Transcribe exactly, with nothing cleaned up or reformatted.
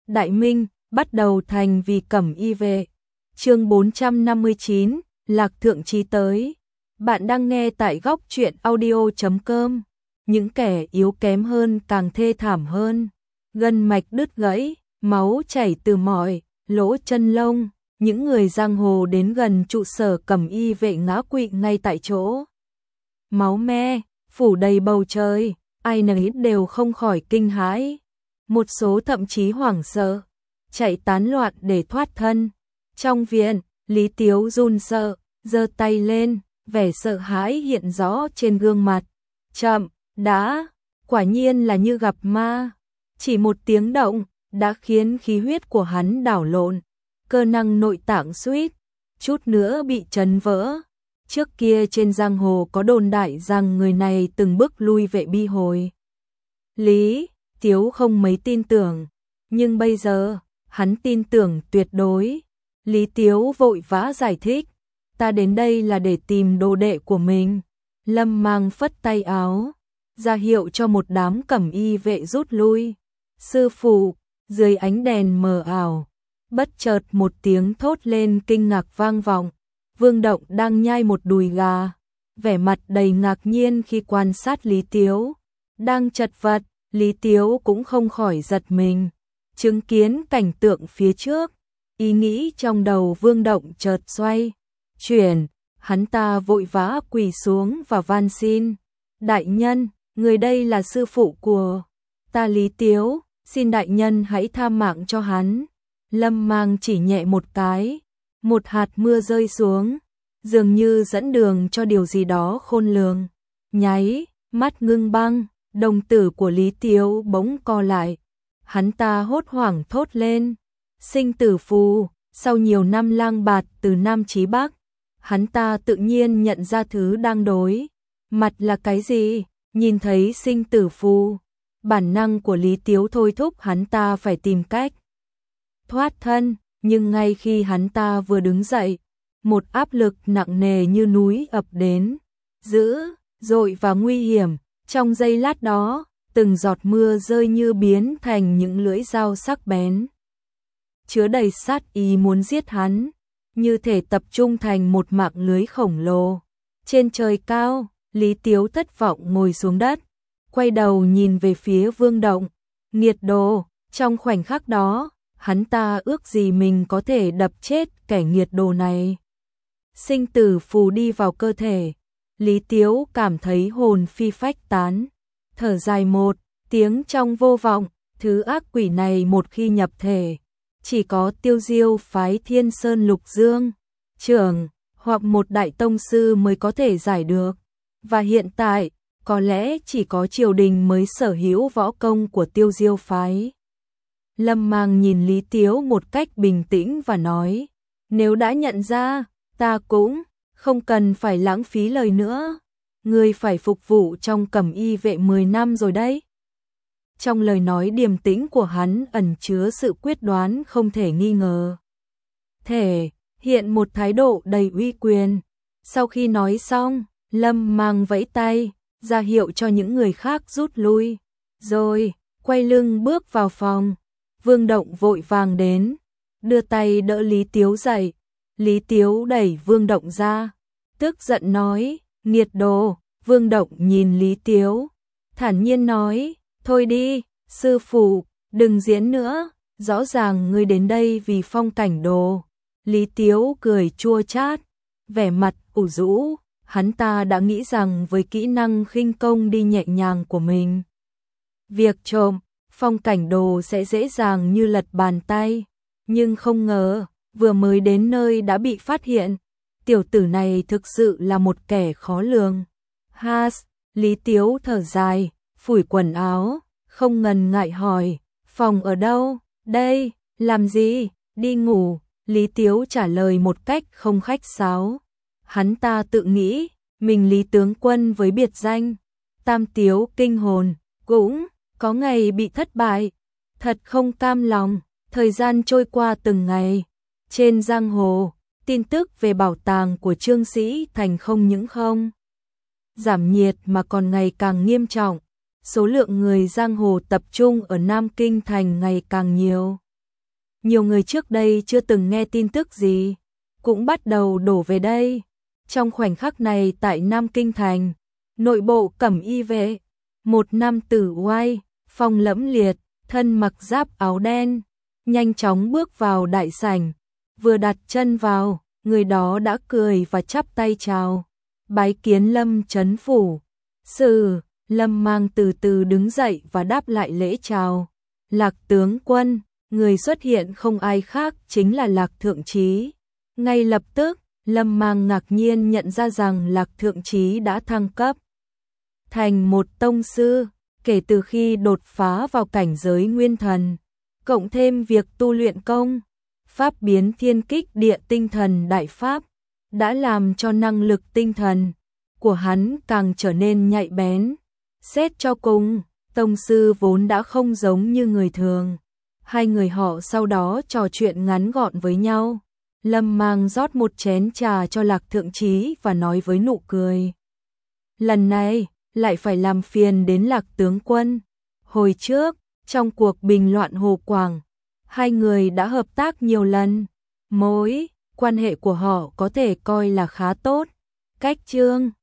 Đại Minh, bắt đầu thành vì cẩm y vệ. Chương bốn trăm năm mươi chín, Lạc Thượng Chí tới. Bạn đang nghe tại góc truyện audio chấm com. Những kẻ yếu kém hơn càng thê thảm hơn. Gân mạch đứt gãy, máu chảy từ mọi lỗ chân lông. Những người giang hồ đến gần trụ sở cẩm y vệ ngã quỵ ngay tại chỗ. Máu me phủ đầy bầu trời, ai nấy đều không khỏi kinh hãi. Một số thậm chí hoảng sợ, chạy tán loạn để thoát thân. Trong viện, Lý Tiếu run sợ, giơ tay lên, vẻ sợ hãi hiện rõ trên gương mặt. Chậm, đã, quả nhiên là như gặp ma. Chỉ một tiếng động, đã khiến khí huyết của hắn đảo lộn. Cơ năng nội tạng suýt, chút nữa bị chấn vỡ. Trước kia trên giang hồ có đồn đại rằng người này từng bước lui vệ bi hồi. Lý Tiếu không mấy tin tưởng, nhưng bây giờ, hắn tin tưởng tuyệt đối. Lý Tiếu vội vã giải thích, ta đến đây là để tìm đồ đệ của mình. Lâm Mang phất tay áo, ra hiệu cho một đám cẩm y vệ rút lui. Sư phụ, dưới ánh đèn mờ ảo, bất chợt một tiếng thốt lên kinh ngạc vang vọng. Vương Động đang nhai một đùi gà, vẻ mặt đầy ngạc nhiên khi quan sát Lý Tiếu. Đang chật vật, Lý Tiếu cũng không khỏi giật mình. Chứng kiến cảnh tượng phía trước, ý nghĩ trong đầu Vương Động chợt xoay chuyển, hắn ta vội vã quỳ xuống và van xin. Đại nhân, người đây là sư phụ của ta Lý Tiếu, xin đại nhân hãy tha mạng cho hắn. Lâm Mang chỉ nhẹ một cái, một hạt mưa rơi xuống, dường như dẫn đường cho điều gì đó khôn lường. Nháy, mắt ngưng băng, đồng tử của Lý Tiếu bỗng co lại. Hắn ta hốt hoảng thốt lên, sinh tử phù. Sau nhiều năm lang bạt từ Nam chí Bắc, hắn ta tự nhiên nhận ra thứ đang đối mặt là cái gì. Nhìn thấy sinh tử phù, bản năng của Lý Tiếu thôi thúc hắn ta phải tìm cách thoát thân. Nhưng ngay khi hắn ta vừa đứng dậy, một áp lực nặng nề như núi ập đến, dữ dội và nguy hiểm. Trong giây lát đó, từng giọt mưa rơi như biến thành những lưỡi dao sắc bén, chứa đầy sát ý muốn giết hắn, như thể tập trung thành một mạng lưới khổng lồ. Trên trời cao, Lý Tiếu thất vọng ngồi xuống đất, quay đầu nhìn về phía Vương Động. Nghiệt đồ, trong khoảnh khắc đó, hắn ta ước gì mình có thể đập chết kẻ nghiệt đồ này. Sinh tử phù đi vào cơ thể, Lý Tiếu cảm thấy hồn phi phách tán. Thở dài một tiếng trong vô vọng, thứ ác quỷ này một khi nhập thể, chỉ có Tiêu Diêu phái Thiên Sơn Lục Dương trưởng hoặc một đại tông sư mới có thể giải được. Và hiện tại, có lẽ chỉ có triều đình mới sở hữu võ công của Tiêu Diêu phái. Lâm Mang nhìn Lý Tiếu một cách bình tĩnh và nói, nếu đã nhận ra, ta cũng không cần phải lãng phí lời nữa. Ngươi phải phục vụ trong cẩm y vệ mười năm rồi đấy. Trong lời nói điềm tĩnh của hắn ẩn chứa sự quyết đoán không thể nghi ngờ, thể hiện một thái độ đầy uy quyền. Sau khi nói xong, Lâm Mang vẫy tay, ra hiệu cho những người khác rút lui, rồi quay lưng bước vào phòng. Vương Động vội vàng đến, đưa tay đỡ Lý Tiếu dậy. Lý Tiếu đẩy Vương Động ra, tức giận nói, nghiệt đồ. Vương Động nhìn Lý Tiếu, thản nhiên nói, thôi đi, sư phụ, đừng diễn nữa, rõ ràng ngươi đến đây vì Phong Cảnh Đồ. Lý Tiếu cười chua chát, vẻ mặt ủ rũ, hắn ta đã nghĩ rằng với kỹ năng khinh công đi nhẹ nhàng của mình, việc trộm Phong Cảnh Đồ sẽ dễ dàng như lật bàn tay, nhưng không ngờ, vừa mới đến nơi đã bị phát hiện. Tiểu tử này thực sự là một kẻ khó lường. Has, Lý Tiếu thở dài, phủi quần áo, không ngần ngại hỏi, phòng ở đâu? Đây, làm gì? Đi ngủ. Lý Tiếu trả lời một cách không khách sáo. Hắn ta tự nghĩ, mình Lý tướng quân với biệt danh Tam Tiếu kinh hồn, cũng có ngày bị thất bại, thật không cam lòng. Thời gian trôi qua từng ngày, trên giang hồ, tin tức về bảo tàng của Trương Sĩ Thành không những không giảm nhiệt mà còn ngày càng nghiêm trọng. Số lượng người giang hồ tập trung ở Nam Kinh Thành ngày càng nhiều. nhiều người trước đây chưa từng nghe tin tức gì, cũng bắt đầu đổ về đây. Trong khoảnh khắc này tại Nam Kinh Thành, nội bộ Cẩm Y vệ, một nam tử oai, phong lẫm liệt, thân mặc giáp áo đen, nhanh chóng bước vào đại sảnh, vừa đặt chân vào, người đó đã cười và chắp tay chào, bái kiến Lâm Chấn phủ. Sử, Lâm Mang từ từ đứng dậy và đáp lại lễ chào. Lạc tướng quân, người xuất hiện không ai khác chính là Lạc Thượng Chí. Ngay lập tức, Lâm Mang ngạc nhiên nhận ra rằng Lạc Thượng Chí đã thăng cấp thành một tông sư, kể từ khi đột phá vào cảnh giới nguyên thần, cộng thêm việc tu luyện công pháp biến thiên kích địa tinh thần đại pháp, đã làm cho năng lực tinh thần của hắn càng trở nên nhạy bén. Xét cho cùng, tông sư vốn đã không giống như người thường. Hai người họ sau đó trò chuyện ngắn gọn với nhau. Lâm Mang rót một chén trà cho Lạc Thượng Chí và nói với nụ cười: lần này, lại phải làm phiền đến Lạc tướng quân. Hồi trước, trong cuộc bình loạn Hồ Quảng, hai người đã hợp tác nhiều lần. Mối quan hệ của họ có thể coi là khá tốt. Cách Trương